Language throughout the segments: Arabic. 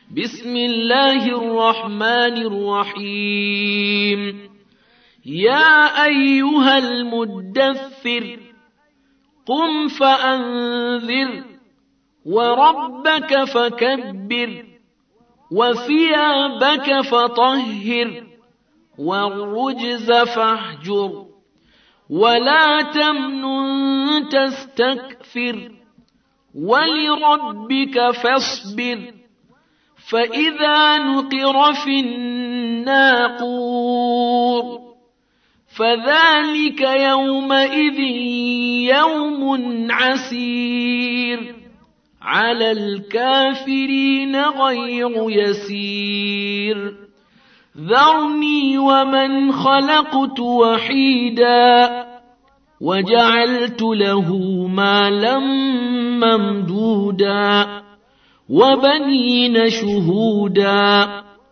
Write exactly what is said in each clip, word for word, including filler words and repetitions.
بسم الله الرحمن الرحيم يا أيها المدثر قم فأنذر وربك فكبر وثيابك فطهر والرجز فاهجر ولا تمنن تستكثر ولربك فاصبر فإذا نقر في الناقور فذلك يومئذ يوم عسير على الكافرين غير يسير ذرني ومن خلقت وحيدا وجعلت له مالا ممدودا وبنين شهودا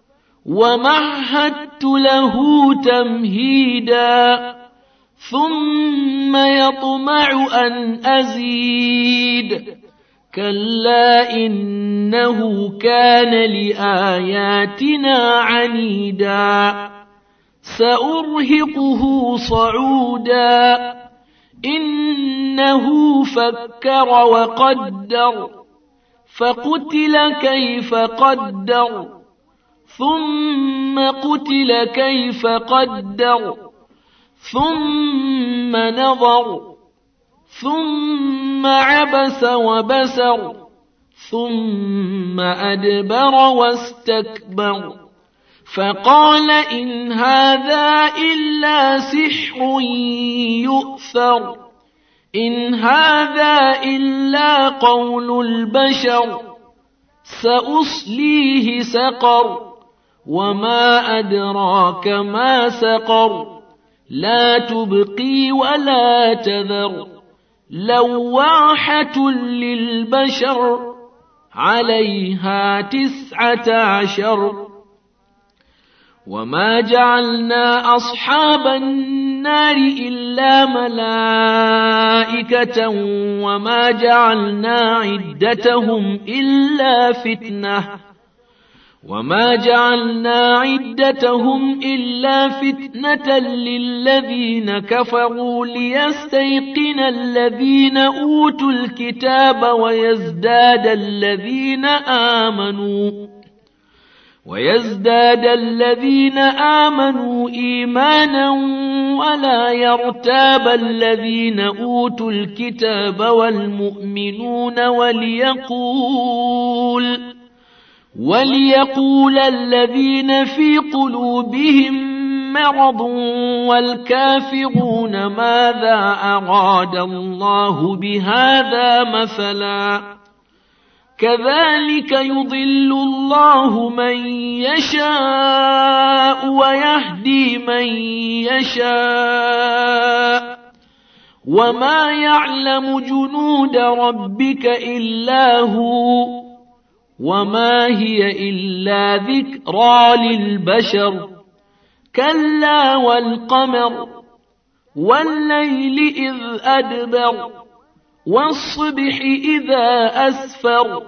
ومهدت له تمهيدا ثم يطمع أن أزيد كلا إنه كان لآياتنا عنيدا سأرهقه صعودا إنه فكر وقدر فقتل كيف قدر ثم قتل كيف قدر ثم نظر ثم عبس وبسر ثم أدبر واستكبر فقال إن هذا إلا سحر يؤثر إن هذا إلا قول البشر سأصليه سقر وما أدراك ما سقر لا تبقي ولا تذر لواحة للبشر عليها تسعة عشر وما جعلنا أصحاب النار إلا ملائكة وما جعلنا عدتهم إلا فتنة وما جعلنا عدتهم إلا فتنة للذين كفروا ليستيقن الذين أوتوا الكتاب ويزداد الذين آمنوا ويزداد الذين آمنوا إيمانا ولا يرتاب الذين أوتوا الكتاب والمؤمنون وليقول وليقول الذين في قلوبهم مرض والكافرون ماذا أراد الله بهذا مثلا كذلك يضل الله من يشاء ويهدي من يشاء وما يعلم جنود ربك إلا هو وما هي إلا ذكرى للبشر كلا والقمر والليل إذ أدبر والصبح إذا أسفر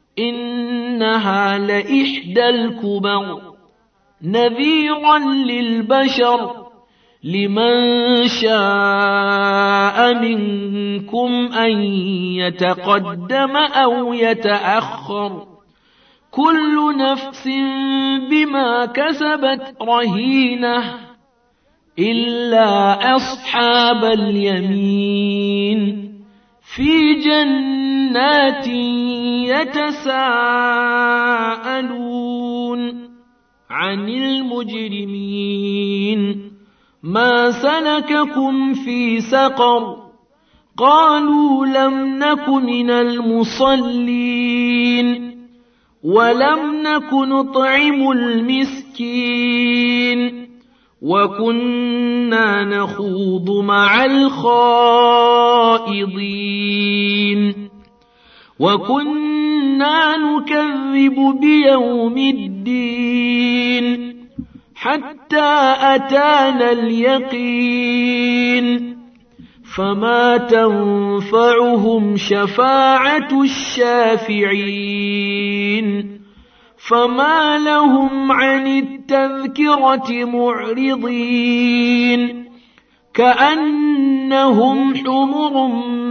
إنها لإحدى الكبر نذيرا للبشر لمن شاء منكم أن يتقدم أو يتأخر كل نفس بما كسبت رهينة إلا أصحاب اليمين في جنات يتساءلون عن المجرمين ما سلككم في سقر قالوا لم نك من المصلين ولم نك نطعم المسكين وكنا نخوض مع الخائضين وكنا نكذب بيوم الدين حتى أتانا اليقين فما تنفعهم شفاعة الشافعين فما لهم عن التذكرة معرضين كأنهم حمر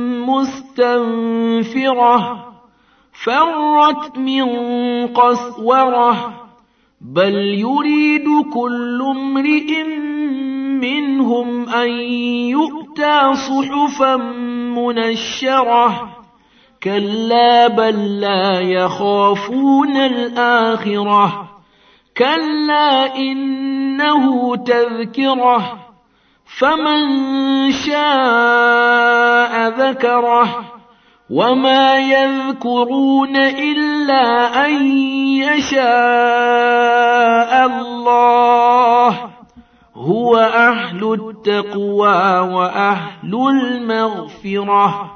مستنفرة فرت من قسورة بل يريد كل امرئ منهم أن يؤتى صحفا منشرة كلا بل لا يخافون الآخرة كلا إنه تذكرة فمن شاء ذكره وما يذكرون إلا أن يشاء الله هو أهل التقوى وأهل المغفرة